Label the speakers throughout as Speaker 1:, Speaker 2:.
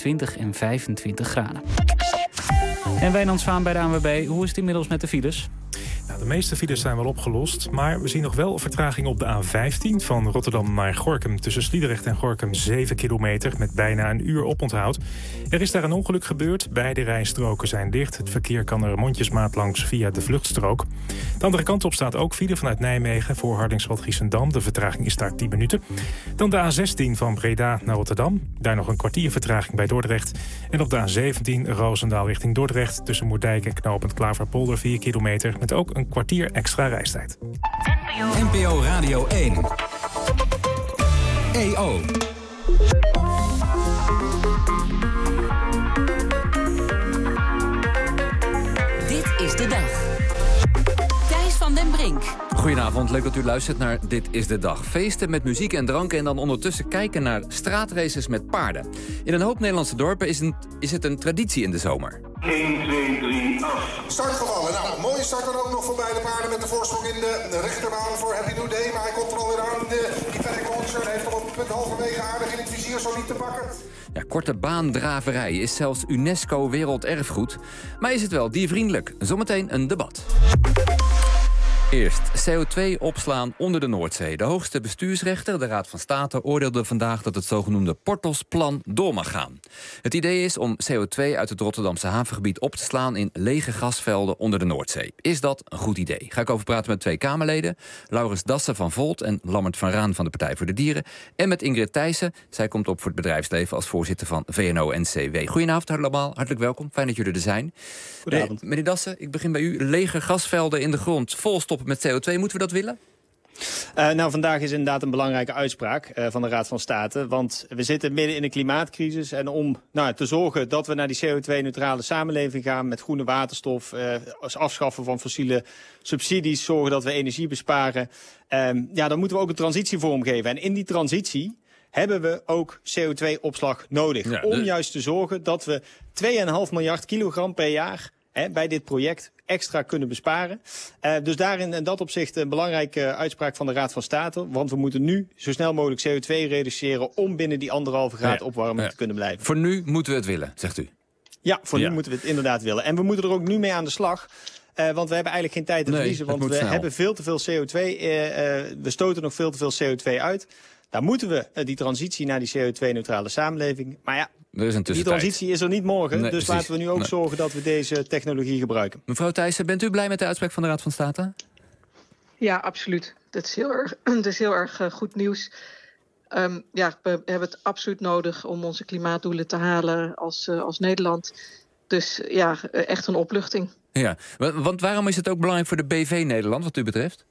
Speaker 1: 20 en 25 graden. En Wijnand Zwaan bij de ANWB. Hoe is het inmiddels met de files?
Speaker 2: Nou, de meeste files zijn wel opgelost, maar we zien nog wel vertraging op de A15... van Rotterdam naar Gorinchem. Tussen Sliedrecht en Gorinchem 7 kilometer met bijna een uur oponthoud. Er is daar een ongeluk gebeurd. Beide rijstroken zijn dicht. Het verkeer kan er mondjesmaat langs via de vluchtstrook. De andere kant op staat ook file vanuit Nijmegen voor Hardingsveld-Giessendam. De vertraging is daar 10 minuten. Dan de A16 van Breda naar Rotterdam. Daar nog een kwartier vertraging bij Dordrecht. En op de A17 Roosendaal richting Dordrecht... tussen Moerdijk en knooppunt Klaverpolder 4 kilometer... met ook een kwartier extra reistijd.
Speaker 3: NPO Radio 1. EO.
Speaker 4: Dit is de dag. Thijs van den Brink.
Speaker 5: Goedenavond, leuk dat u luistert naar Dit is de Dag. Feesten met muziek en dranken en dan ondertussen kijken naar straatraces met paarden. In een hoop Nederlandse dorpen is het een traditie in de zomer.
Speaker 6: 1, 2, 3, af.
Speaker 7: Startgevallen. Nou, mooie start dan ook nog voor beide paarden met de voorsprong in de rechterbaan voor Happy New Day. Maar hij komt er alweer aan. Die Paddock Launcher heeft al op het punt halverwege aardig in het vizier, zo niet te pakken.
Speaker 5: Ja, korte baandraverij is zelfs UNESCO Werelderfgoed. Maar is het wel diervriendelijk? Zometeen een debat. Eerst CO2 opslaan onder de Noordzee. De hoogste bestuursrechter, de Raad van State, oordeelde vandaag dat het zogenoemde Portos-plan door mag gaan. Het idee is om CO2 uit het Rotterdamse havengebied op te slaan in lege gasvelden onder de Noordzee. Is dat een goed idee? Ga ik over praten met 2 Kamerleden. Laurens Dassen van Volt en Lammert van Raan van de Partij voor de Dieren. En met Ingrid Thijssen. Zij komt op voor het bedrijfsleven als voorzitter van VNO-NCW. Goedenavond allemaal, hartelijk welkom. Fijn dat jullie er zijn.
Speaker 8: Goedenavond.
Speaker 5: Meneer Dassen, ik begin bij u. Lege gasvelden in de grond, vol stoppen met CO2, moeten we dat willen?
Speaker 8: Nou, vandaag is inderdaad een belangrijke uitspraak van de Raad van State. Want we zitten midden in een klimaatcrisis. En om te zorgen dat we naar die CO2-neutrale samenleving gaan... met groene waterstof, afschaffen van fossiele subsidies... zorgen dat we energie besparen... dan moeten we ook een transitie vormgeven. En in die transitie hebben we ook CO2-opslag nodig. Ja, om juist te zorgen dat we 2,5 miljard kilogram per jaar... bij dit project extra kunnen besparen. Dus daarin in dat opzicht een belangrijke uitspraak van de Raad van State. Want we moeten nu zo snel mogelijk CO2 reduceren... om binnen die 1,5 graad opwarming te kunnen blijven.
Speaker 5: Voor nu moeten we het willen, zegt u?
Speaker 8: Ja, voor nu moeten we het inderdaad willen. En we moeten er ook nu mee aan de slag... want we hebben eigenlijk geen tijd te verliezen. Want we hebben veel te veel CO2. We stoten nog veel te veel CO2 uit. Daar moeten we die transitie naar die CO2-neutrale samenleving. Maar ja, die transitie is er niet morgen. Dus laten we nu ook zorgen dat we deze technologie gebruiken.
Speaker 5: Mevrouw Thijssen, bent u blij met de uitspraak van de Raad van State?
Speaker 9: Ja, absoluut. Dat is heel erg goed nieuws. We hebben het absoluut nodig om onze klimaatdoelen te halen als Nederland. Dus ja, echt een opluchting.
Speaker 5: Ja, want waarom is het ook belangrijk voor de BV Nederland wat u betreft?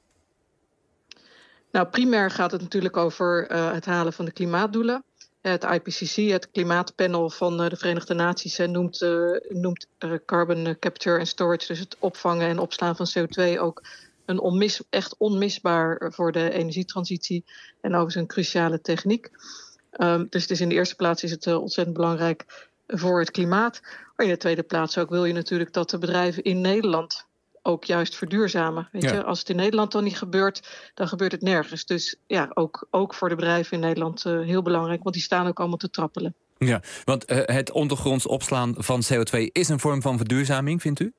Speaker 9: Nou, primair gaat het natuurlijk over het halen van de klimaatdoelen. Het IPCC, het klimaatpanel van de Verenigde Naties, noemt carbon capture and storage, dus het opvangen en opslaan van CO2, ook een echt onmisbaar voor de energietransitie en overigens een cruciale techniek. Dus het is in de eerste plaats is het ontzettend belangrijk voor het klimaat. Maar in de tweede plaats ook wil je natuurlijk dat de bedrijven in Nederland ook juist verduurzamen. Weet je? Als het in Nederland dan niet gebeurt, dan gebeurt het nergens. Dus ja, ook voor de bedrijven in Nederland heel belangrijk, want die staan ook allemaal te trappelen. Ja,
Speaker 5: want het ondergronds opslaan van CO2 is een vorm van verduurzaming, vindt u?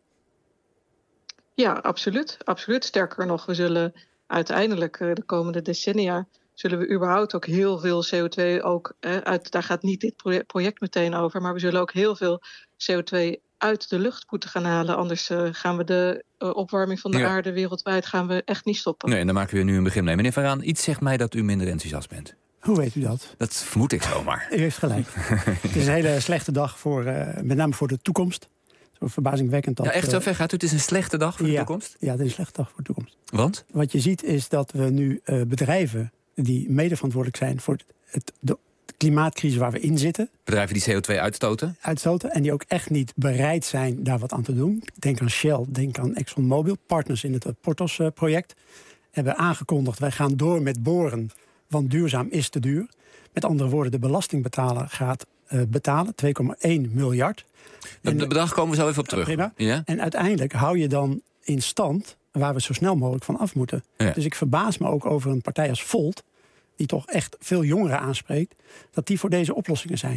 Speaker 5: Ja, absoluut. Sterker nog, we zullen uiteindelijk de komende decennia zullen we überhaupt ook heel veel CO2 daar gaat niet dit project meteen over, maar we zullen ook heel veel CO2 uit de lucht moeten gaan halen. Anders gaan we de opwarming van de aarde wereldwijd echt niet stoppen. Nee, en dan maken we nu een begin mee. Meneer Van Raan, iets zegt mij dat u minder enthousiast bent.
Speaker 10: Hoe weet u dat?
Speaker 5: Dat vermoed ik zomaar.
Speaker 10: U heeft gelijk. Het is een hele slechte dag, met name voor de toekomst. Zo verbazingwekkend dat...
Speaker 5: Ja, echt zo ver gaat u? Het is een slechte dag voor de toekomst?
Speaker 10: Ja, het is een slechte dag voor de toekomst.
Speaker 5: Want?
Speaker 10: Wat je ziet is dat we nu bedrijven die mede verantwoordelijk zijn voor de klimaatcrisis waar we in zitten.
Speaker 5: Bedrijven die CO2 uitstoten. En die ook echt niet bereid zijn daar wat aan te doen. Denk aan Shell, denk aan ExxonMobil, partners in het Portos-project. Hebben aangekondigd, wij gaan door met boren, want duurzaam is te duur. Met andere woorden, de belastingbetaler gaat betalen, 2,1 miljard. Het bedrag komen we zo even op terug.
Speaker 10: Prima. Ja? En uiteindelijk hou je dan in stand waar we zo snel mogelijk van af moeten. Ja. Dus ik verbaas me ook over een partij als Volt, die toch echt veel jongeren aanspreekt, dat die voor deze oplossingen zijn.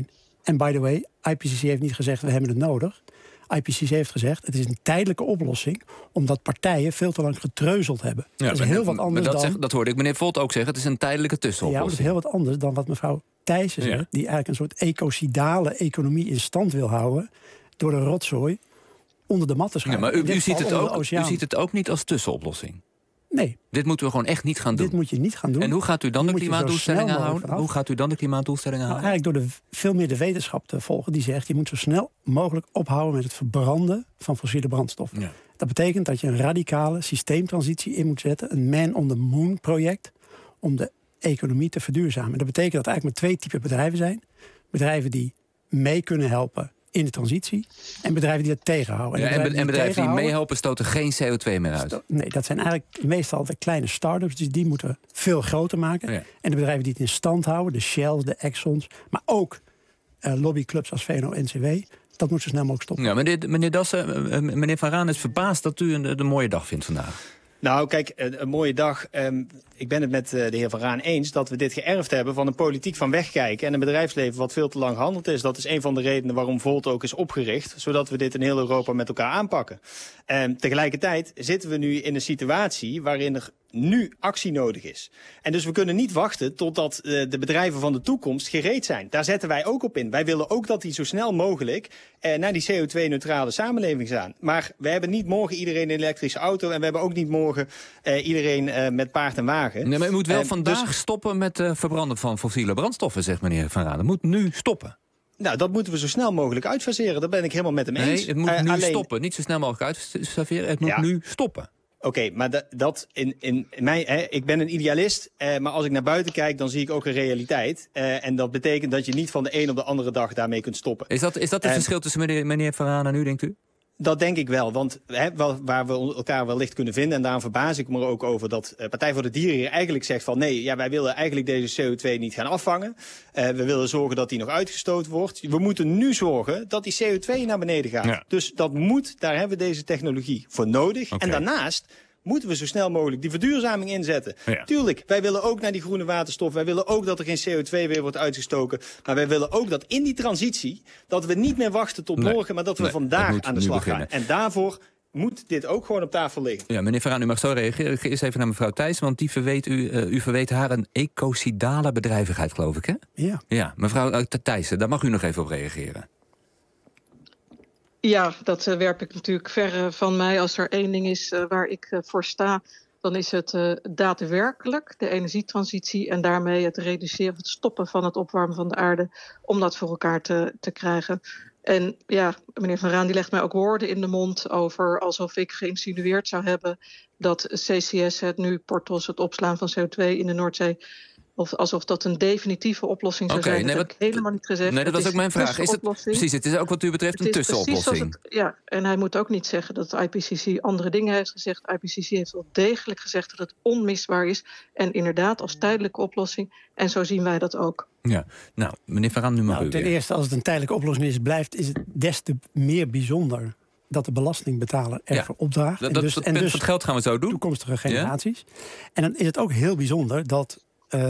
Speaker 10: En by the way, IPCC heeft niet gezegd we hebben het nodig. IPCC heeft gezegd het is een tijdelijke oplossing, omdat partijen veel te lang getreuzeld hebben.
Speaker 5: Ja,
Speaker 10: dat is heel wat anders
Speaker 5: dat hoorde ik meneer Volt ook zeggen. Het is een tijdelijke tussenoplossing.
Speaker 10: Ja, dat is heel wat anders dan wat mevrouw Thijssen zegt, die eigenlijk een soort ecocidale economie in stand wil houden door de rotzooi onder de mat te schuiven.
Speaker 5: Ja, maar u ziet het ook niet als tussenoplossing?
Speaker 10: Nee.
Speaker 5: Dit moeten we gewoon echt niet gaan doen.
Speaker 10: Dit moet je niet gaan doen.
Speaker 5: En hoe gaat u dan de klimaatdoelstellingen houden?
Speaker 10: Hoe
Speaker 5: gaat u dan de klimaatdoelstellingen houden?
Speaker 10: Eigenlijk door veel meer de wetenschap te volgen. Die zegt, je moet zo snel mogelijk ophouden met het verbranden van fossiele brandstoffen. Ja. Dat betekent dat je een radicale systeemtransitie in moet zetten. Een Man on the Moon project. Om de economie te verduurzamen. Dat betekent dat er eigenlijk maar 2 typen bedrijven zijn. Bedrijven die mee kunnen helpen in de transitie. En bedrijven die dat tegenhouden.
Speaker 5: En bedrijven die meehelpen stoten geen CO2 meer uit.
Speaker 10: Nee, dat zijn eigenlijk meestal de kleine start-ups. Dus die moeten we veel groter maken. Ja. En de bedrijven die het in stand houden. De Shells, de Exxons. Maar ook lobbyclubs als VNO-NCW. Dat moet zo snel mogelijk stoppen.
Speaker 5: Ja, meneer Dassen, meneer Van Raan is verbaasd dat u een mooie dag vindt vandaag.
Speaker 8: Nou, kijk, een mooie dag. Ik ben het met de heer Van Raan eens dat we dit geërfd hebben van een politiek van wegkijken en een bedrijfsleven wat veel te lang gehandeld is. Dat is een van de redenen waarom Volt ook is opgericht, zodat we dit in heel Europa met elkaar aanpakken. Tegelijkertijd zitten we nu in een situatie waarin er nu actie nodig is. En dus we kunnen niet wachten totdat de bedrijven van de toekomst gereed zijn. Daar zetten wij ook op in. Wij willen ook dat die zo snel mogelijk naar die CO2-neutrale samenleving gaan. Maar we hebben niet morgen iedereen een elektrische auto en we hebben ook niet morgen iedereen met paard en wagen.
Speaker 5: Nee, maar u moet wel vandaag stoppen met verbranden van fossiele brandstoffen, zegt meneer Van Raan. Het moet nu stoppen.
Speaker 8: Nou, dat moeten we zo snel mogelijk uitfaseren. Daar ben ik helemaal met hem eens.
Speaker 5: Nee, het moet nu stoppen. Niet zo snel mogelijk uitfaseren. Het moet nu stoppen.
Speaker 8: Oké, maar ik ben een idealist, maar als ik naar buiten kijk, dan zie ik ook een realiteit. En dat betekent dat je niet van de een op de andere dag daarmee kunt stoppen.
Speaker 5: Is dat het verschil tussen meneer Van Raan en u, denkt u?
Speaker 8: Dat denk ik wel, want waar we elkaar wellicht kunnen vinden, en daarom verbaas ik me er ook over dat Partij voor de Dieren hier eigenlijk zegt van nee, wij willen eigenlijk deze CO2 niet gaan afvangen. We willen zorgen dat die nog uitgestoten wordt. We moeten nu zorgen dat die CO2 naar beneden gaat. Ja. Dus dat moet, daar hebben we deze technologie voor nodig. Okay. En daarnaast moeten we zo snel mogelijk die verduurzaming inzetten. Ja. Tuurlijk, wij willen ook naar die groene waterstof. Wij willen ook dat er geen CO2 weer wordt uitgestoken. Maar wij willen ook dat in die transitie, dat we niet meer wachten tot morgen, maar dat we vandaag aan de slag gaan. En daarvoor moet dit ook gewoon op tafel liggen. Ja,
Speaker 5: meneer Van Raan, u mag zo reageren. Ik ga eerst even naar mevrouw Thijssen, want die verweet u verweet haar een ecocidale bedrijvigheid, geloof ik, hè?
Speaker 10: Ja.
Speaker 5: Ja, mevrouw Thijssen, daar mag u nog even op reageren.
Speaker 9: Ja, dat werp ik natuurlijk ver van mij. Als er één ding is waar ik voor sta, dan is het daadwerkelijk de energietransitie en daarmee het reduceren, het stoppen van het opwarmen van de aarde, om dat voor elkaar te krijgen. En ja, meneer Van Raan die legt mij ook woorden in de mond over alsof ik geïnsinueerd zou hebben dat CCS, het nu Porthos, het opslaan van CO2 in de Noordzee, of alsof dat een definitieve oplossing zou zijn. Dat heb ik helemaal niet gezegd.
Speaker 5: Nee, dat was ook mijn vraag. Precies, het is ook wat u betreft een tussenoplossing.
Speaker 9: En hij moet ook niet zeggen dat het IPCC andere dingen heeft gezegd. IPCC heeft wel degelijk gezegd dat het onmisbaar is. En inderdaad als tijdelijke oplossing. En zo zien wij dat ook.
Speaker 5: Ja, nou, meneer Van Raan, nu mag u
Speaker 10: ten eerste, als het een tijdelijke oplossing is, is het des te meer bijzonder dat de belastingbetaler ervoor opdraagt.
Speaker 5: Dat het geld gaan we zo doen.
Speaker 10: Toekomstige generaties. Ja? En dan is het ook heel bijzonder dat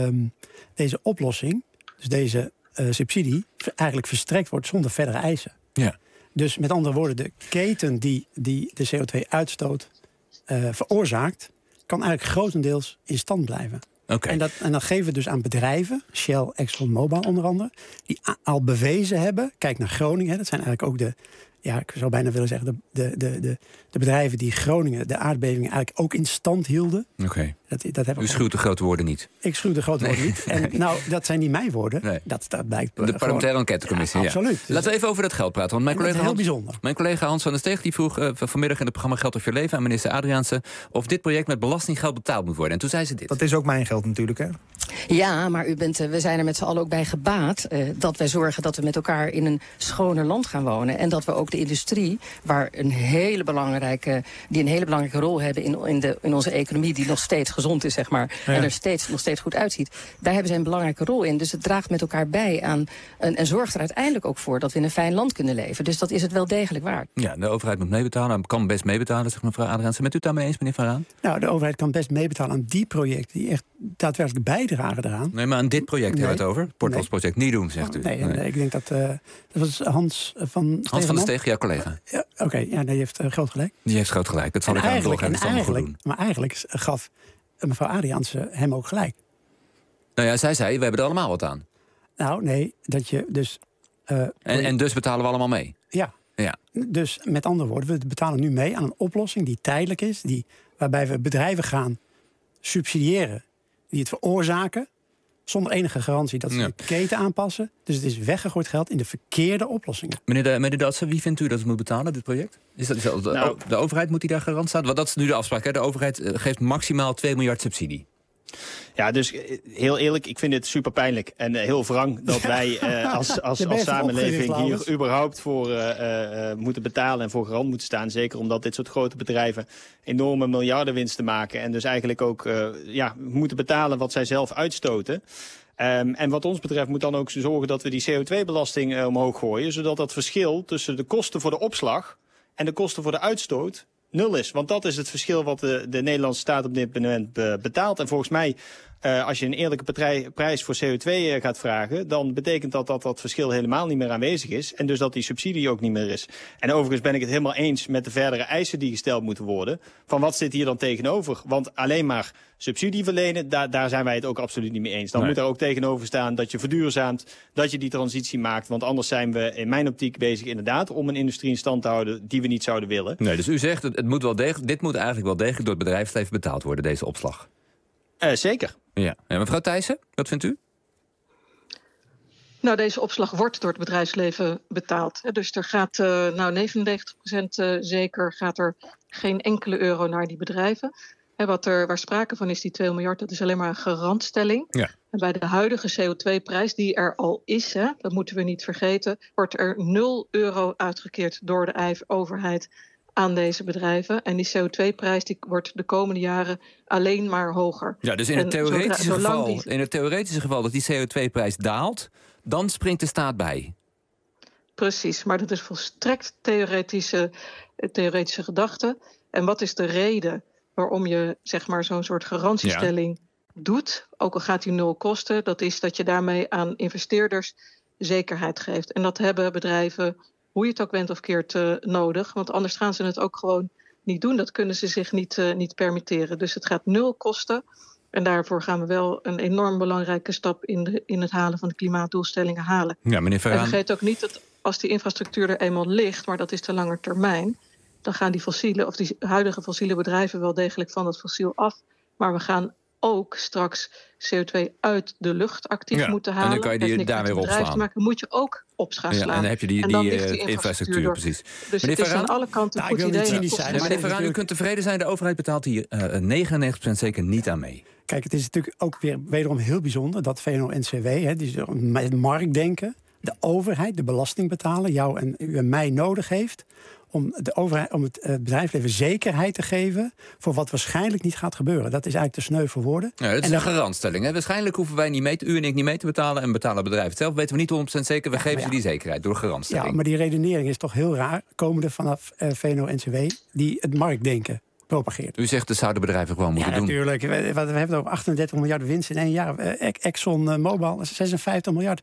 Speaker 10: deze oplossing, dus deze subsidie, eigenlijk verstrekt wordt zonder verdere eisen. Ja. Dus met andere woorden, de keten die de CO2-uitstoot veroorzaakt, kan eigenlijk grotendeels in stand blijven.
Speaker 5: Okay.
Speaker 10: En dat geven we dus aan bedrijven, Shell, ExxonMobil onder andere, die al bewezen hebben. Kijk naar Groningen, dat zijn eigenlijk ook ik zou bijna willen zeggen, de bedrijven die Groningen, de aardbevingen eigenlijk ook in stand hielden.
Speaker 5: Oké. U schuwt de grote woorden niet.
Speaker 10: Ik schuw de grote woorden niet. En nou, dat zijn niet mijn woorden. Nee. Dat blijkt.
Speaker 5: De parlementaire enquêtecommissie. Ja,
Speaker 10: absoluut.
Speaker 5: Dus laten we even over dat geld praten. Want
Speaker 10: mijn
Speaker 5: collega Hans van der Steeg die vroeg vanmiddag in het programma Geld of je leven aan minister Adriaanse of dit project met belastinggeld betaald moet worden. En toen zei ze dit.
Speaker 11: Dat is ook mijn geld natuurlijk, hè?
Speaker 12: Ja, maar we zijn er met z'n allen ook bij gebaat dat wij zorgen dat we met elkaar in een schoner land gaan wonen. En dat we ook de industrie, waar een hele belangrijke rol hebben in onze economie, die nog steeds gezond is, zeg maar, en er nog steeds goed uitziet. Daar hebben zij een belangrijke rol in. Dus het draagt met elkaar bij aan en zorgt er uiteindelijk ook voor dat we in een fijn land kunnen leven. Dus dat is het wel degelijk waard.
Speaker 5: Ja, de overheid moet meebetalen, kan best meebetalen, zegt mevrouw Adriaanse. Bent u het daarmee eens, meneer Van Raan?
Speaker 10: Nou, de overheid kan best meebetalen aan die projecten die echt daadwerkelijk bijdragen eraan.
Speaker 5: Nee, maar aan dit project hebben we het over. Het Porthosproject niet doen, zegt u.
Speaker 10: Nee, ik denk dat was Hans van
Speaker 5: der Steeg, jouw collega.
Speaker 10: Ja, Oké, die heeft groot gelijk.
Speaker 5: Die heeft groot gelijk. Dat zal ik aan doorgaan.
Speaker 10: Maar eigenlijk gaf mevrouw Adriaanse hem ook gelijk.
Speaker 5: Nou ja, zij zei, we hebben er allemaal wat aan.
Speaker 10: Nou, nee, dat je dus...
Speaker 5: En dus betalen we allemaal mee?
Speaker 10: Ja. Dus met andere woorden, we betalen nu mee aan een oplossing die tijdelijk is, waarbij we bedrijven gaan subsidiëren die het veroorzaken, zonder enige garantie dat ze de keten aanpassen. Dus het is weggegooid geld in de verkeerde oplossingen.
Speaker 5: Meneer Datsen, wie vindt u dat het moet betalen, dit project? Is dat de overheid moet die daar garant staan? Want dat is nu de afspraak, hè? De overheid geeft maximaal 2 miljard subsidie.
Speaker 8: Ja, dus heel eerlijk, ik vind het super pijnlijk en heel wrang dat wij als samenleving hier überhaupt voor moeten betalen en voor garant moeten staan. Zeker omdat dit soort grote bedrijven enorme miljardenwinsten maken en dus eigenlijk ook moeten betalen wat zij zelf uitstoten. En wat ons betreft moet dan ook zorgen dat we die CO2-belasting omhoog gooien, zodat dat verschil tussen de kosten voor de opslag en de kosten voor de uitstoot 0 is. Want dat is het verschil wat de Nederlandse staat op dit moment betaalt. En volgens mij, als je een eerlijke prijs voor CO2 gaat vragen, dan betekent dat verschil helemaal niet meer aanwezig is. En dus dat die subsidie ook niet meer is. En overigens ben ik het helemaal eens met de verdere eisen die gesteld moeten worden. Van wat zit hier dan tegenover? Want alleen maar subsidie verlenen, daar zijn wij het ook absoluut niet mee eens. Dan moet er ook tegenover staan dat je verduurzaamt, dat je die transitie maakt. Want anders zijn we in mijn optiek bezig inderdaad om een industrie in stand te houden die we niet zouden willen.
Speaker 5: Nee, dus u zegt, dit moet eigenlijk wel degelijk door het bedrijfsleven betaald worden, deze opslag.
Speaker 8: Zeker.
Speaker 5: Ja. Mevrouw Thijssen, wat vindt u?
Speaker 9: Nou, deze opslag wordt door het bedrijfsleven betaald. Dus er gaat 99% zeker gaat er geen enkele euro naar die bedrijven. Waar sprake van is, die 2 miljard, dat is alleen maar een garantstelling. Ja. En bij de huidige CO2-prijs, die er al is, dat moeten we niet vergeten, wordt er 0 euro uitgekeerd door de overheid aan deze bedrijven. En die CO2-prijs die wordt de komende jaren alleen maar hoger.
Speaker 5: Ja, dus in het theoretische geval dat die CO2-prijs daalt, dan springt de staat bij.
Speaker 9: Precies, maar dat is volstrekt theoretische gedachte. En wat is de reden waarom je zeg maar zo'n soort garantiestelling doet, ook al gaat die 0 kosten, dat is dat je daarmee aan investeerders zekerheid geeft. En dat hebben bedrijven, hoe je het ook went of keert, nodig. Want anders gaan ze het ook gewoon niet doen. Dat kunnen ze zich niet permitteren. Dus het gaat 0 kosten. En daarvoor gaan we wel een enorm belangrijke stap in het halen van de klimaatdoelstellingen halen.
Speaker 5: Ja, meneer Verhaan.
Speaker 9: En vergeet ook niet dat als die infrastructuur er eenmaal ligt, maar dat is de lange termijn, dan gaan die huidige fossiele bedrijven wel degelijk van dat fossiel af. Maar we gaan ook straks CO2 uit de lucht actief moeten halen.
Speaker 5: En dan kan je die daar weer opslaan.
Speaker 9: Maar moet je ook op gaan slaan.
Speaker 5: Ja, en dan heb je die infrastructuur, precies.
Speaker 9: Dus het is aan alle kanten een goed idee.
Speaker 5: Meneer Verhaan, u kunt tevreden zijn. De overheid betaalt hier 99% zeker niet aan mee.
Speaker 10: Kijk, het is natuurlijk ook wederom heel bijzonder dat VNO-NCW, die met marktdenken, de overheid, de belasting betalen, jou en u en mij nodig heeft om het bedrijfsleven zekerheid te geven voor wat waarschijnlijk niet gaat gebeuren. Dat is eigenlijk te sneu voor woorden.
Speaker 5: Ja, dat is een garantstelling. Hè? Waarschijnlijk hoeven wij niet u en ik niet mee te betalen en betalen bedrijven het zelf. Weten we niet 100% zeker. We geven ze die zekerheid door garantstelling.
Speaker 10: Ja, maar die redenering is toch heel raar, komende vanaf VNO-NCW, die het marktdenken propageert.
Speaker 5: U zegt dat zouden bedrijven gewoon moeten doen.
Speaker 10: Ja, natuurlijk. We hebben over 38 miljard winst in 1 jaar. Exxon Mobil, 56 miljard.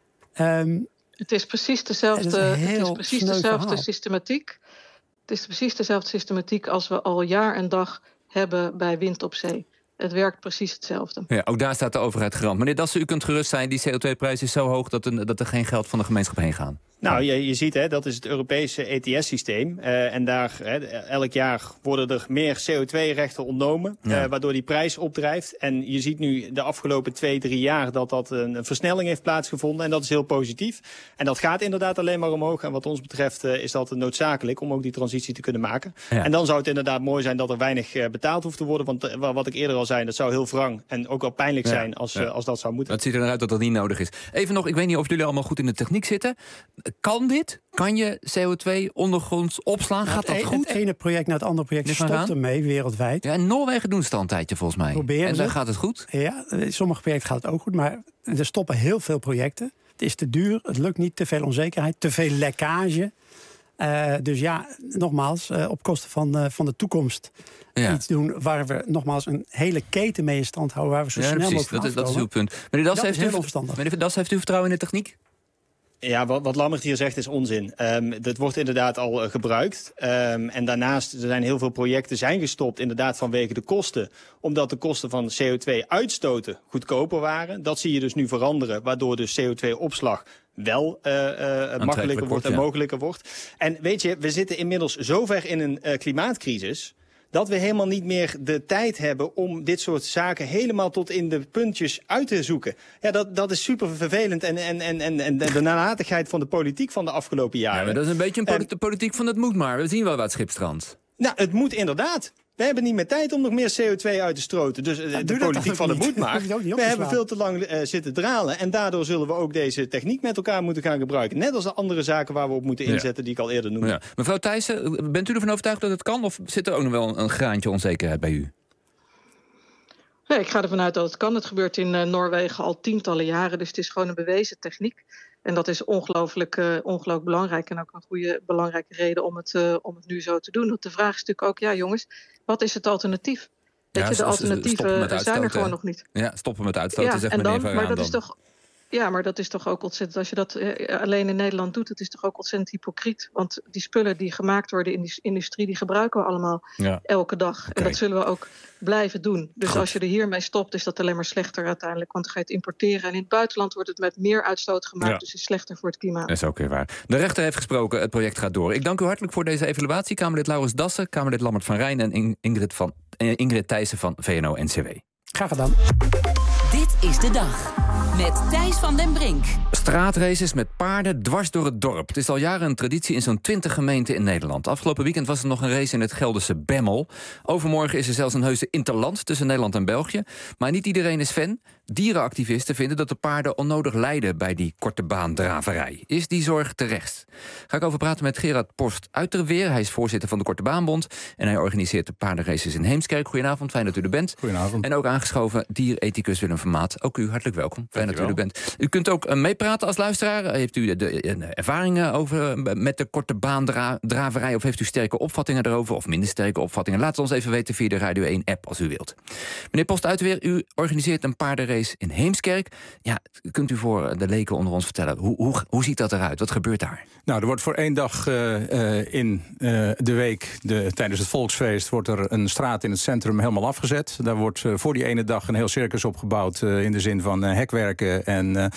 Speaker 9: Het is precies dezelfde systematiek. Het is precies dezelfde systematiek als we al jaar en dag hebben bij wind op zee. Het werkt precies hetzelfde.
Speaker 5: Ja, ook daar staat de overheid garant. Meneer Dassen, u kunt gerust zijn, die CO2-prijs is zo hoog dat er geen geld van de gemeenschap heen gaat.
Speaker 8: Nou, je ziet, dat is het Europese ETS-systeem. En daar, elk jaar worden er meer CO2-rechten ontnomen, waardoor die prijs opdrijft. En je ziet nu de afgelopen 2-3 jaar dat een versnelling heeft plaatsgevonden. En dat is heel positief. En dat gaat inderdaad alleen maar omhoog. En wat ons betreft is dat noodzakelijk om ook die transitie te kunnen maken. Ja. En dan zou het inderdaad mooi zijn dat er weinig betaald hoeft te worden. Want wat ik eerder al zei, dat zou heel wrang en ook al pijnlijk zijn als dat zou moeten.
Speaker 5: Het ziet eruit dat dat niet nodig is. Even nog, ik weet niet of jullie allemaal goed in de techniek zitten. Kan dit? Kan je CO2 ondergronds opslaan? Gaat dat goed?
Speaker 10: Het ene project na het andere project stopt ermee wereldwijd.
Speaker 5: Ja, in Noorwegen doen ze het al een tijdje volgens mij. En daar gaat het goed?
Speaker 10: Ja, in sommige projecten gaat het ook goed. Maar er stoppen heel veel projecten. Het is te duur, het lukt niet, te veel onzekerheid, te veel lekkage. Dus ja, nogmaals, op kosten van de toekomst iets doen waar we nogmaals een hele keten mee in stand houden, waar we zo snel mogelijk
Speaker 5: dat is uw punt. Meneer Das, heeft u vertrouwen in de techniek?
Speaker 8: Ja, wat Lammert hier zegt is onzin. Dat wordt inderdaad al gebruikt. En daarnaast zijn heel veel projecten gestopt inderdaad vanwege de kosten. Omdat de kosten van CO2-uitstoten goedkoper waren. Dat zie je dus nu veranderen, waardoor dus CO2-opslag wel makkelijker wordt en mogelijker wordt. En weet je, we zitten inmiddels zover in een klimaatcrisis dat we helemaal niet meer de tijd hebben om dit soort zaken helemaal tot in de puntjes uit te zoeken. Ja, dat is super vervelend en de nalatigheid van de politiek van de afgelopen jaren.
Speaker 5: Ja, maar dat is een beetje de politiek van het moet maar. We zien wel wat Schipstrand.
Speaker 8: Nou, het moet inderdaad. We hebben niet meer tijd om nog meer CO2 uit te stoten. Dus de politiek van het moet maar. We hebben veel te lang zitten dralen. En daardoor zullen we ook deze techniek met elkaar moeten gaan gebruiken. Net als de andere zaken waar we op moeten inzetten die ik al eerder noemde.
Speaker 5: Ja. Mevrouw Thijssen, bent u ervan overtuigd dat het kan? Of zit er ook nog wel een graantje onzekerheid bij u?
Speaker 9: Nee, ik ga ervan uit dat het kan. Het gebeurt in Noorwegen al tientallen jaren. Dus het is gewoon een bewezen techniek. En dat is ongelooflijk belangrijk. En ook een goede belangrijke reden om het nu zo te doen. Want de vraag is natuurlijk ook, ja jongens, wat is het alternatief? Weet je, de alternatieven zijn er gewoon nog niet.
Speaker 5: Ja, stoppen met uitstoten, zegt meneer Van Raan dan.
Speaker 9: Ja, maar dat is toch ook ontzettend... Als je dat alleen in Nederland doet, het is toch ook ontzettend hypocriet. Want die spullen die gemaakt worden in die industrie, die gebruiken we allemaal elke dag. Okay. En dat zullen we ook blijven doen. Dus als je er hiermee stopt, is dat alleen maar slechter uiteindelijk. Want dan ga je het importeren. En in het buitenland wordt het met meer uitstoot gemaakt. Dus is slechter voor het klimaat.
Speaker 5: Dat is ook weer waar. De rechter heeft gesproken, het project gaat door. Ik dank u hartelijk voor deze evaluatie. Kamerlid Laurens Dassen, Kamerlid Lammert van Rijn en Ingrid Thijssen van VNO-NCW.
Speaker 10: Graag gedaan.
Speaker 4: Dit is de dag. Met Thijs van den Brink.
Speaker 5: Straatraces met paarden dwars door het dorp. Het is al jaren een traditie in zo'n 20 gemeenten in Nederland. Afgelopen weekend was er nog een race in het Gelderse Bemmel. Overmorgen is er zelfs een heuse interland tussen Nederland en België. Maar niet iedereen is fan. Dierenactivisten vinden dat de paarden onnodig lijden bij die korte baandraverij. Is die zorg terecht? Ga ik over praten met Gerard Post Uiterweer. Hij is voorzitter van de Korte Baanbond. En hij organiseert de paardenraces in Heemskerk. Goedenavond, fijn dat u er bent.
Speaker 11: Goedenavond.
Speaker 5: En ook aangeschoven dierethicus Willem Vermaat. Ook u hartelijk welkom. Fijn dat u er bent. U kunt ook meepraten als luisteraar. Heeft u ervaringen over met de korte baandraverij? Of heeft u sterke opvattingen daarover? Of minder sterke opvattingen? Laat het ons even weten via de Radio 1 app als u wilt. Meneer Post Uiterweer, u organiseert een paardenrace in Heemskerk. Ja, kunt u voor de leken onder ons vertellen, hoe ziet dat eruit? Wat gebeurt daar?
Speaker 11: Nou, er wordt voor 1 dag in de week, tijdens het volksfeest, wordt er een straat in het centrum helemaal afgezet. Daar wordt voor die ene dag een heel circus opgebouwd in de zin van hekwerken en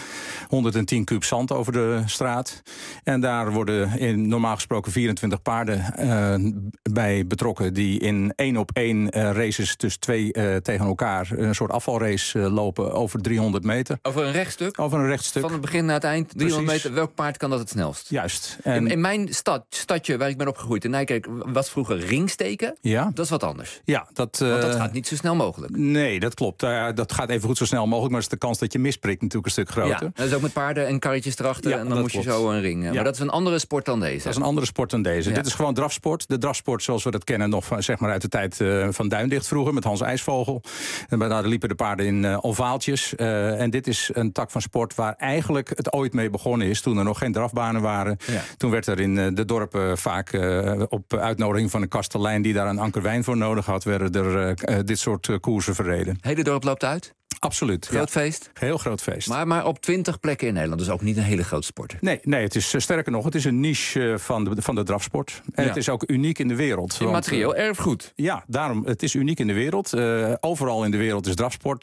Speaker 11: 110 kuub zand over de straat. En daar worden normaal gesproken 24 paarden bij betrokken die in 1-op-1 races tussen 2 tegen elkaar een soort afvalrace lopen over 300 meter.
Speaker 5: Over een rechtstuk?
Speaker 11: Over een rechtstuk.
Speaker 5: Van het begin naar het eind, 300 meter. Welk paard kan dat het snelst?
Speaker 11: Juist.
Speaker 5: In mijn stadje waar ik ben opgegroeid, in Nijkerk, was vroeger ringsteken.
Speaker 11: Ja.
Speaker 5: Dat is wat anders.
Speaker 11: Ja,
Speaker 5: want dat gaat niet zo snel mogelijk.
Speaker 11: Nee, dat klopt. Dat gaat even goed zo snel mogelijk, maar is de kans dat je misprikt natuurlijk een stuk groter.
Speaker 5: Ja, dat is ook met paarden en karretjes erachter en dan moest je zo een ring. Ja. Maar dat is een andere sport dan deze.
Speaker 11: Dat is een andere sport dan deze. Ja. Dit is gewoon drafsport. De drafsport zoals we dat kennen nog zeg maar uit de tijd van Duindicht vroeger met Hans IJsvogel. En daar liepen de paarden in ovaaltjes. En dit is een tak van sport waar eigenlijk het ooit mee begonnen is toen er nog geen drafbanen waren. Ja. Toen werd er in de dorpen vaak op uitnodiging van een kastelein die daar een anker wijn voor nodig had, werden er dit soort koersen verreden.
Speaker 5: Het hele dorp loopt uit?
Speaker 11: Absoluut.
Speaker 5: Groot feest?
Speaker 11: Heel groot feest.
Speaker 5: Maar op 20 plekken in Nederland, dus ook niet een hele grote sport.
Speaker 11: Nee, het is sterker nog, het is een niche van de drafsport. En het is ook uniek in de wereld.
Speaker 5: Immaterieel erfgoed.
Speaker 11: Ja, daarom, het is uniek in de wereld. Overal in de wereld is drafsport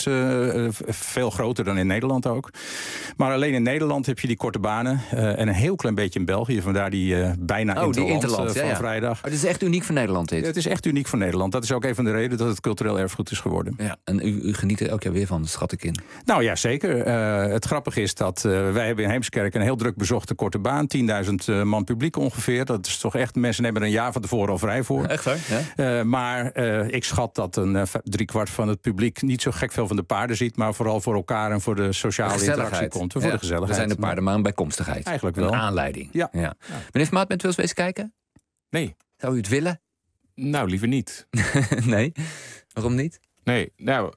Speaker 11: veel groter dan in Nederland ook. Maar alleen in Nederland heb je die korte banen. En een heel klein beetje in België, vandaar die bijna interland van vrijdag.
Speaker 5: Maar het is echt uniek voor Nederland dit?
Speaker 11: Ja, het is echt uniek voor Nederland. Dat is ook een van de redenen dat het cultureel erfgoed is geworden.
Speaker 5: Ja, en u geniet er elk jaar weer van, schat ik in.
Speaker 11: Nou ja, zeker. Het grappige is dat wij hebben in Heemskerk een heel druk bezochte korte baan. 10.000 man publiek ongeveer. Dat is toch echt, mensen nemen er een jaar van tevoren al vrij voor.
Speaker 5: Echt waar? Ja?
Speaker 11: Maar ik schat dat 3/4 van het publiek niet zo gek veel van de paarden ziet, maar vooral voor elkaar en voor de sociale interactie komt. Voor de gezelligheid.
Speaker 5: We zijn de paarden maar een bijkomstigheid.
Speaker 11: Eigenlijk wel.
Speaker 5: Een aanleiding.
Speaker 11: Ja.
Speaker 5: Meneer Vermaat, bent u wel eens wezen kijken?
Speaker 13: Nee.
Speaker 5: Zou u het willen?
Speaker 13: Nou, liever niet.
Speaker 5: Nee? Waarom niet?
Speaker 13: Nee, nou,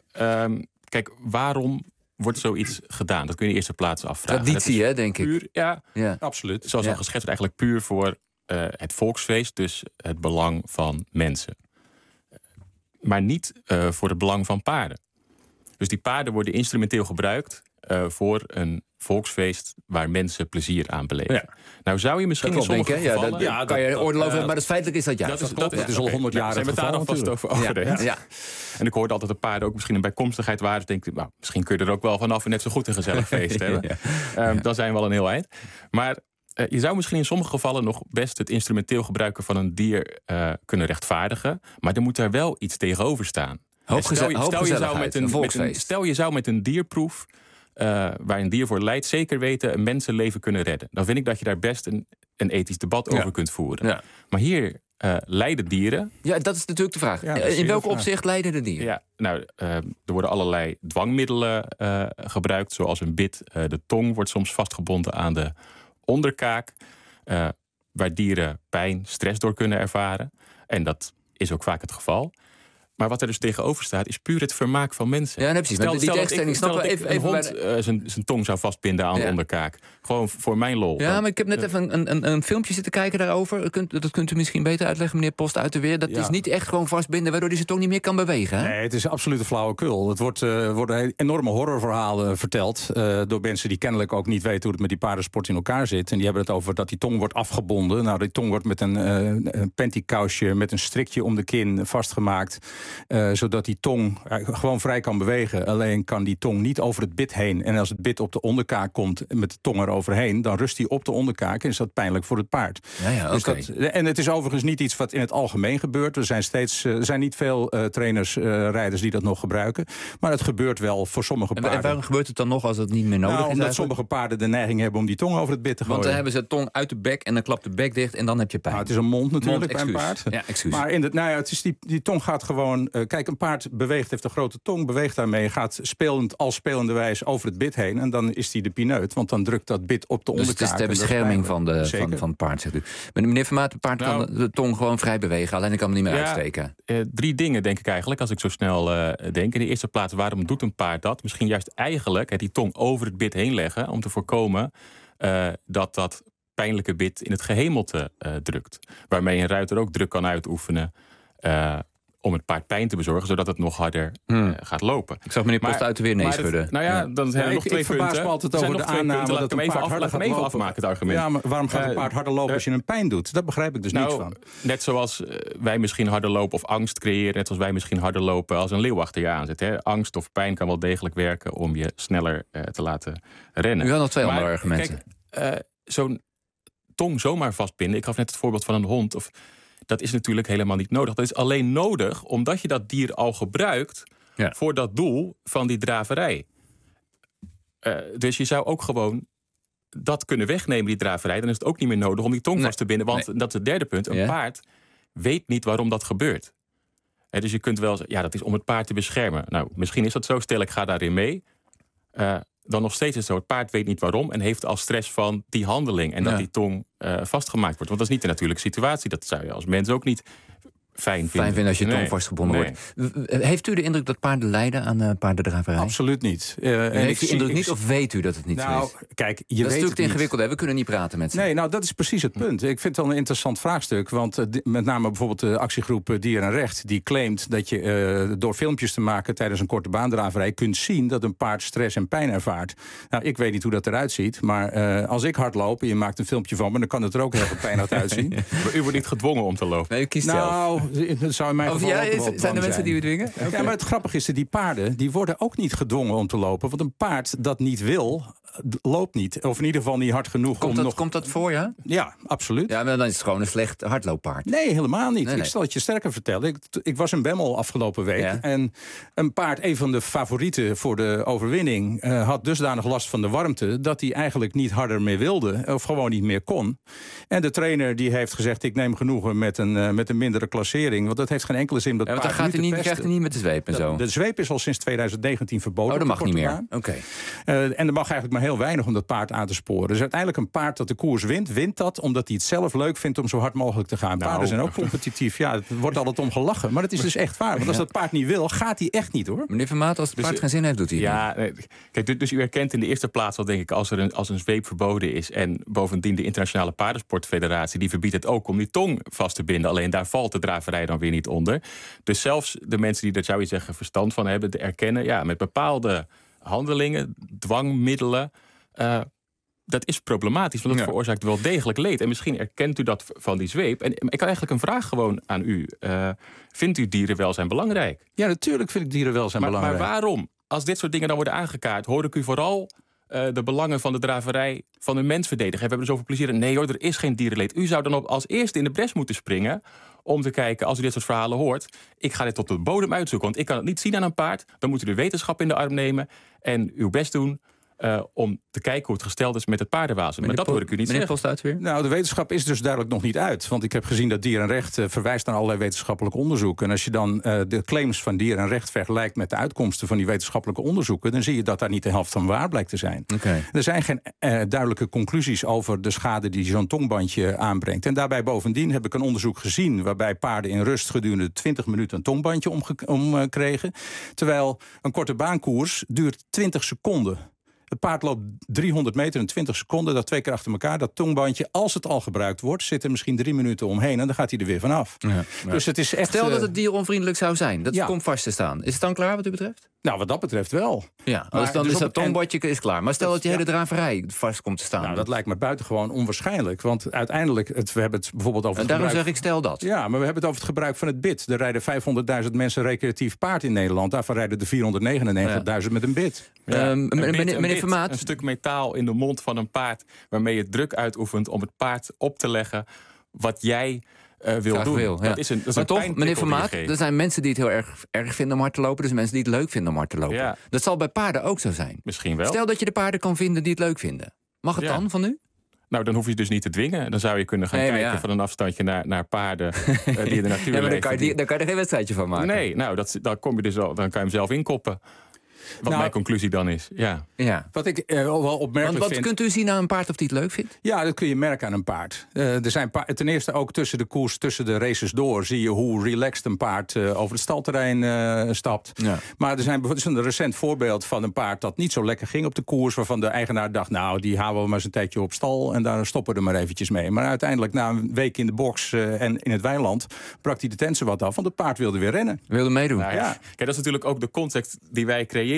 Speaker 13: kijk, waarom wordt zoiets gedaan? Dat kun je in de eerste plaats afvragen.
Speaker 5: Traditie, hè, denk
Speaker 13: puur,
Speaker 5: ik.
Speaker 13: Ja, absoluut. Zoals al geschetst, eigenlijk puur voor het volksfeest, dus het belang van mensen. Maar niet voor het belang van paarden. Dus die paarden worden instrumenteel gebruikt voor een volksfeest waar mensen plezier aan beleven. Ja. Nou zou je misschien in sommige gevallen...
Speaker 5: Ja, kan je oordeel over, maar feitelijk is dat juist.
Speaker 11: Dat is al 100 jaar het geval.
Speaker 13: Zijn we het daar alvast over eens? Ja. En ik hoorde altijd dat paarden ook misschien een bijkomstigheid waren. Dus denk ik, nou, misschien kun je er ook wel vanaf en net zo goed een gezellig feest hebben. Dan zijn we al een heel eind. Maar je zou misschien in sommige gevallen nog best het instrumenteel gebruiken van een dier kunnen rechtvaardigen. Maar er moet daar wel iets tegenover staan. Stel je zou met een dierproef, waar een dier voor lijdt, zeker weten een mensenleven kunnen redden. Dan vind ik dat je daar best een ethisch debat over kunt voeren. Ja. Maar hier lijden dieren.
Speaker 5: Ja, dat is natuurlijk de vraag. Ja, in welk opzicht lijden de dieren?
Speaker 13: Ja, nou, er worden allerlei dwangmiddelen gebruikt, zoals een bit. De tong wordt soms vastgebonden aan de onderkaak, waar dieren pijn, stress door kunnen ervaren. En dat is ook vaak het geval. Maar wat er dus tegenover staat, is puur het vermaak van mensen.
Speaker 5: Ja, precies.
Speaker 13: Stel dat ik een hond zijn tong zou vastbinden aan de onderkaak. Gewoon voor mijn lol.
Speaker 5: Ja, maar ik heb net even een filmpje zitten kijken daarover. Dat kunt u misschien beter uitleggen, meneer Post, uit de weer. Dat is niet echt gewoon vastbinden, waardoor hij zijn tong niet meer kan bewegen. Hè?
Speaker 11: Nee, het is absoluut flauwekul. Het worden enorme horrorverhalen verteld door mensen die kennelijk ook niet weten hoe het met die paardensport in elkaar zit. En die hebben het over dat die tong wordt afgebonden. Nou, die tong wordt met een pantykousje, met een strikje om de kin vastgemaakt. Zodat die tong gewoon vrij kan bewegen. Alleen kan die tong niet over het bit heen. En als het bit op de onderkaak komt met de tong eroverheen, dan rust hij op de onderkaak en is dat pijnlijk voor het paard.
Speaker 5: Dus
Speaker 11: en het is overigens niet iets wat in het algemeen gebeurt. Er zijn niet veel trainers, rijders die dat nog gebruiken. Maar het gebeurt wel voor sommige paarden.
Speaker 5: En waarom gebeurt het dan nog als het niet meer nodig is?
Speaker 11: Omdat sommige paarden de neiging hebben om die tong over het bit te gooien.
Speaker 5: Want dan hebben ze de tong uit de bek en dan klapt de bek dicht en dan heb je pijn.
Speaker 11: Nou, het is een mond natuurlijk bij een paard.
Speaker 5: Ja, excuus.
Speaker 11: Maar het is die tong gaat gewoon... kijk, een paard beweegt, heeft een grote tong, beweegt daarmee, gaat spelende wijs over het bit heen en dan is hij de pineut, want dan drukt dat bit op de onderkaak.
Speaker 5: Dus het is ter bescherming van het paard, zegt u. Meneer Vermaat, het paard kan de tong gewoon vrij bewegen, alleen ik kan hem niet meer uitsteken. 3
Speaker 13: dingen denk ik eigenlijk, als ik zo snel denk. In de eerste plaats, waarom doet een paard dat? Misschien juist eigenlijk die tong over het bit heen leggen, om te voorkomen dat pijnlijke bit in het gehemelte drukt. Waarmee een ruiter ook druk kan uitoefenen om het paard pijn te bezorgen, zodat het nog harder gaat lopen.
Speaker 5: Ik zag meneer Post uit de weer nee schudden.
Speaker 13: Dan zijn er nog 2 punten.
Speaker 11: Ik verbaas me altijd over de aanname dat een paard harder gaat lopen.
Speaker 13: Afmaken, het argument.
Speaker 11: Ja, maar waarom gaat een paard harder lopen als je hem pijn doet? Dat begrijp ik dus niet van.
Speaker 13: Net zoals wij misschien harder lopen of angst creëren, net zoals wij misschien harder lopen als een leeuw achter je aan zit. Hè? Angst of pijn kan wel degelijk werken om je sneller te laten rennen.
Speaker 5: U had nog 2 andere argumenten.
Speaker 13: Kijk, zo'n tong zomaar vastbinden. Ik gaf net het voorbeeld van een hond. Dat is natuurlijk helemaal niet nodig. Dat is alleen nodig omdat je dat dier al gebruikt voor dat doel van die draverij. Dus je zou ook gewoon dat kunnen wegnemen, die draverij. Dan is het ook niet meer nodig om die tong vast te binden. Want dat is het derde punt. Een paard weet niet waarom dat gebeurt. Dus je kunt wel zeggen, dat is om het paard te beschermen. Nou, misschien is dat zo. Stel, ik ga daarin mee. Dan nog steeds is het zo. Het paard weet niet waarom en heeft al stress van die handeling. En dat die tong vastgemaakt wordt. Want dat is niet de natuurlijke situatie. Dat zou je als mens ook niet fijn vinden
Speaker 5: als je tong vastgebonden wordt. Heeft u de indruk dat paarden lijden aan paardendraverij?
Speaker 11: Absoluut niet.
Speaker 5: Heeft u de indruk niet of weet u dat het niet zo is?
Speaker 11: Kijk,
Speaker 5: dat is natuurlijk te ingewikkeld. We kunnen niet praten met ze.
Speaker 11: Nee, dat is precies het punt. Ik vind het wel een interessant vraagstuk. Want met name bijvoorbeeld de actiegroep Dier en Recht, die claimt dat je door filmpjes te maken tijdens een korte baandraverij kunt zien dat een paard stress en pijn ervaart. Nou, ik weet niet hoe dat eruit ziet. Maar als ik hard loop en je maakt een filmpje van me, dan kan het er ook heel veel pijnlijk uitzien.
Speaker 13: Maar u wordt niet gedwongen om te lopen.
Speaker 5: Nee, u kiest zelf.
Speaker 11: Dat zou in mijn geval
Speaker 5: zijn er mensen die u dwingen?
Speaker 11: Okay. Ja, maar het grappige is dat die paarden, die worden ook niet gedwongen om te lopen. Want een paard dat niet wil, loopt niet. Of in ieder geval niet hard genoeg.
Speaker 5: Komt dat voor, ja?
Speaker 11: Ja, absoluut.
Speaker 5: Ja, maar dan is het gewoon een slecht hardlooppaard.
Speaker 11: Nee, helemaal niet. Nee. Ik zal het je sterker vertellen. Ik was in Bemmel afgelopen week. Ja. En een paard, een van de favorieten voor de overwinning, had dusdanig last van de warmte dat hij eigenlijk niet harder meer wilde. Of gewoon niet meer kon. En de trainer die heeft gezegd, ik neem genoegen met een mindere klassering. Want dat heeft geen enkele zin.
Speaker 5: Want dan krijgt hij niet met de zweep en zo.
Speaker 11: De zweep is al sinds 2019 verboden.
Speaker 5: Oh, dat mag niet meer. Oké.
Speaker 11: En er mag eigenlijk maar maar heel weinig om dat paard aan te sporen. Dus uiteindelijk een paard dat de koers wint dat omdat hij het zelf leuk vindt om zo hard mogelijk te gaan. Paarden zijn ook competitief. Ja, het wordt altijd om gelachen. Maar het is dus echt waar. Want als dat paard niet wil, gaat hij echt niet, hoor.
Speaker 5: Meneer Vermaat, als het paard geen zin heeft, doet hij het
Speaker 13: niet. Kijk, dus u herkent in de eerste plaats al, denk ik, als een zweep verboden is en bovendien de Internationale Paardensportfederatie, die verbiedt het ook om die tong vast te binden. Alleen daar valt de draverij dan weer niet onder. Dus zelfs de mensen die er, zou je zeggen, verstand van hebben, erkennen, met bepaalde handelingen, dwangmiddelen, dat is problematisch, want dat veroorzaakt wel degelijk leed. En misschien erkent u dat van die zweep. En ik had eigenlijk een vraag gewoon aan u. Vindt u dierenwelzijn belangrijk?
Speaker 11: Ja, natuurlijk vind ik dierenwelzijn belangrijk.
Speaker 13: Maar waarom? Als dit soort dingen dan worden aangekaart, hoor ik u vooral de belangen van de draverij van een mens verdedigen. We hebben er zoveel plezier in. Nee hoor, er is geen dierenleed. U zou dan als eerste in de bres moeten springen om te kijken, als u dit soort verhalen hoort, ik ga dit tot de bodem uitzoeken, want ik kan het niet zien aan een paard. Dan moet u de wetenschap in de arm nemen en uw best doen om te kijken hoe het gesteld is met het paardenwazen. Maar dat hoor ik u niet zeggen.
Speaker 11: Nou, de wetenschap is dus duidelijk nog niet uit. Want ik heb gezien dat Dierenrecht verwijst naar allerlei wetenschappelijk onderzoek. En als je dan de claims van Dierenrecht vergelijkt met de uitkomsten van die wetenschappelijke onderzoeken, dan zie je dat daar niet de helft van waar blijkt te zijn.
Speaker 5: Okay.
Speaker 11: Er zijn geen duidelijke conclusies over de schade die zo'n tongbandje aanbrengt. En daarbij bovendien heb ik een onderzoek gezien waarbij paarden in rust gedurende 20 minuten een tongbandje omkregen. Terwijl een korte baankoers duurt 20 seconden. Het paard loopt 300 meter in 20 seconden, dat 2 keer achter elkaar. Dat tongbandje, als het al gebruikt wordt, zit er misschien 3 minuten omheen en dan gaat hij er weer vanaf.
Speaker 5: Ja.
Speaker 11: Dus het is echt,
Speaker 5: stel dat het dieronvriendelijk zou zijn, dat komt vast te staan. Is het dan klaar wat u betreft?
Speaker 11: Nou, wat dat betreft wel.
Speaker 5: Ja, dus dan is dat tongbandje is klaar. Maar stel dat die hele draverij vast komt te staan.
Speaker 11: Nou, dat lijkt me buitengewoon onwaarschijnlijk. Want uiteindelijk, we hebben het bijvoorbeeld over
Speaker 5: het
Speaker 11: gebruik.
Speaker 5: En daarom zeg ik, stel dat.
Speaker 11: Ja, maar we hebben het over het gebruik van het bit. Er rijden 500.000 mensen recreatief paard in Nederland. Daarvan rijden er 499.000 met een bit.
Speaker 5: Ja, meneer Vermaat.
Speaker 13: Een stuk metaal in de mond van een paard waarmee je druk uitoefent om het paard op te leggen wat jij wil doen.
Speaker 5: Dat is maar toch, meneer Vermaat, er zijn mensen die het heel erg vinden om hard te lopen. Dus mensen die het leuk vinden om hard te lopen. Ja. Dat zal bij paarden ook zo zijn.
Speaker 13: Misschien wel.
Speaker 5: Stel dat je de paarden kan vinden die het leuk vinden. Mag het dan van u?
Speaker 13: Nou, dan hoef je dus niet te dwingen. Dan zou je kunnen gaan kijken van een afstandje naar paarden die in de natuur leven.
Speaker 5: Maar daar kan je er geen wedstrijdje van maken.
Speaker 13: Nee, nou, dan kom je dus al, dan kan je hem zelf inkoppen. Wat mijn conclusie dan is. Ja.
Speaker 11: Wat ik wel opmerkelijk vind.
Speaker 5: Wat kunt u zien aan een paard of die het leuk vindt?
Speaker 11: Ja, dat kun je merken aan een paard. Er zijn ten eerste ook tussen de koers, tussen de races door, zie je hoe relaxed een paard over het stalterrein stapt. Ja. Maar er is een recent voorbeeld van een paard dat niet zo lekker ging op de koers, waarvan de eigenaar dacht, nou, die houden we maar eens een tijdje op stal en daar stoppen we er maar eventjes mee. Maar uiteindelijk, na een week in de box en in het weiland, brak hij de tensen wat af, want het paard wilde weer rennen.
Speaker 5: Wilde meedoen.
Speaker 13: Nou, ja. Kijk, dat is natuurlijk ook de context die wij creëren.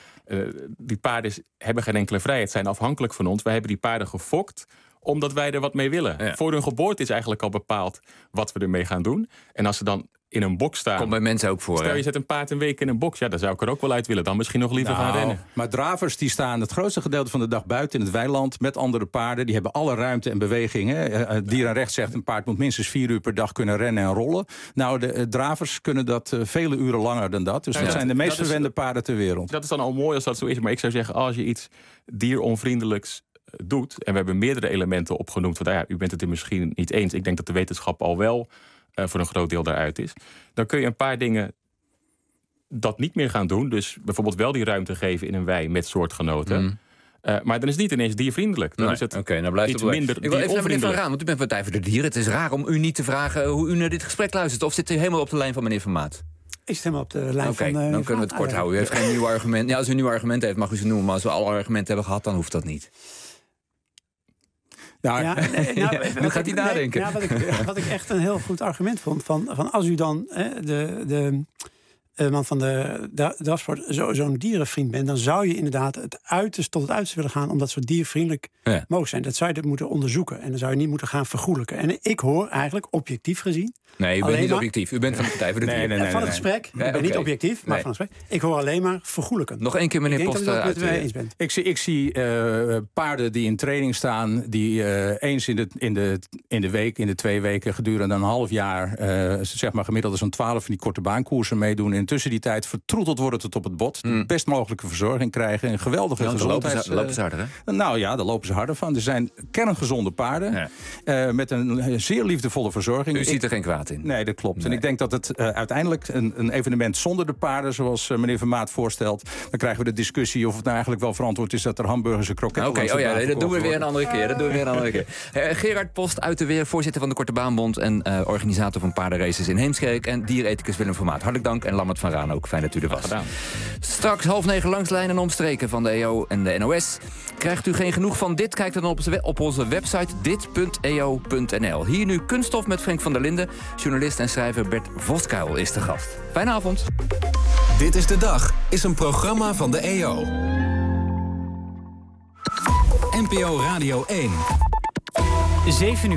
Speaker 13: Die paarden hebben geen enkele vrijheid, zijn afhankelijk van ons. Wij hebben die paarden gefokt omdat wij er wat mee willen. Ja. Voor hun geboorte is eigenlijk al bepaald wat we ermee gaan doen. En als ze dan in een box staan.
Speaker 5: Komt bij mensen ook voor.
Speaker 13: Stel je zet een paard een week in een box. Ja, dan zou ik er ook wel uit willen. Dan misschien nog liever gaan rennen.
Speaker 11: Maar dravers die staan het grootste gedeelte van de dag buiten in het weiland met andere paarden. Die hebben alle ruimte en beweging. Dierenrecht zegt een paard moet minstens 4 uur per dag kunnen rennen en rollen. Nou, de dravers kunnen dat vele uren langer dan dat. Dus dat zijn de meest verwende paarden ter wereld.
Speaker 13: Dat is dan al mooi als dat zo is. Maar ik zou zeggen, als je iets dieronvriendelijks doet, en we hebben meerdere elementen opgenoemd, want u bent het er misschien niet eens. Ik denk dat de wetenschap al wel voor een groot deel daaruit is. Dan kun je een paar dingen dat niet meer gaan doen. Dus bijvoorbeeld wel die ruimte geven in een wei met soortgenoten. Maar dan is het niet ineens diervriendelijk. Dan is het
Speaker 5: nou blijft
Speaker 13: iets minder
Speaker 5: Ik wil even naar meneer Van Raan, want u bent Partij voor de Dieren. Het is raar om u niet te vragen hoe u naar dit gesprek luistert. Of zit u helemaal op de lijn van meneer Van Maat?
Speaker 10: Ik zit helemaal op de lijn van...
Speaker 5: dan kunnen we het kort houden. U heeft geen nieuw argument. Ja, als u een nieuw argument heeft, mag u ze noemen. Maar als we alle argumenten hebben gehad, dan hoeft dat niet. Nu gaat hij nadenken.
Speaker 10: Wat ik echt een heel goed argument vond, van als u dan de man van de drafsport zo'n dierenvriend bent, dan zou je inderdaad tot het uiterste willen gaan om dat zo diervriendelijk mogelijk zijn. Dat zou je moeten onderzoeken en dan zou je niet moeten gaan vergoelijken. En ik hoor eigenlijk objectief gezien.
Speaker 5: Nee, u bent niet objectief. U bent van de Partij voor de Dieren.
Speaker 10: Van het gesprek. Ik ben niet objectief, maar van het gesprek. Ik hoor alleen maar vergoelijken.
Speaker 5: Nog één keer, meneer Post, uit.
Speaker 11: Ik zie paarden die in training staan, die eens in de week, in de 2 weken, gedurende een half jaar, zeg maar gemiddeld zo'n 12 van die korte baankoersen meedoen in tussen die tijd vertroeteld worden tot op het bot. De best mogelijke verzorging krijgen. Een geweldige gezondheids...
Speaker 5: lopen ze harder, hè?
Speaker 11: Nou ja, daar lopen ze harder van. Er zijn kerngezonde paarden. Met een zeer liefdevolle verzorging.
Speaker 5: U ziet er geen kwaad in.
Speaker 11: Nee, dat klopt.
Speaker 5: Nee.
Speaker 11: En ik denk dat het uiteindelijk een evenement zonder de paarden, zoals meneer Vermaat voorstelt, dan krijgen we de discussie of het nou eigenlijk wel verantwoord is dat er hamburgers en kroketten
Speaker 5: dat doen we weer een andere keer. Gerard Post uit de weer, voorzitter van de Korte Baanbond en organisator van paardenraces in Heemskerk en dierethicus Willem Vermaat. Hartelijk dank en Lammert van Raan ook. Fijn dat u er was.
Speaker 1: Gedaan.
Speaker 5: Straks 8:30 langs lijnen en omstreken van de EO en de NOS. Krijgt u geen genoeg van dit? Kijk dan op onze website dit.eo.nl. Hier nu Kunststof met Frank van der Linden. Journalist en schrijver Bert Voskuil is de gast. Fijne avond.
Speaker 3: Dit is de Dag is een programma van de EO. NPO Radio 1.
Speaker 1: 7 uur.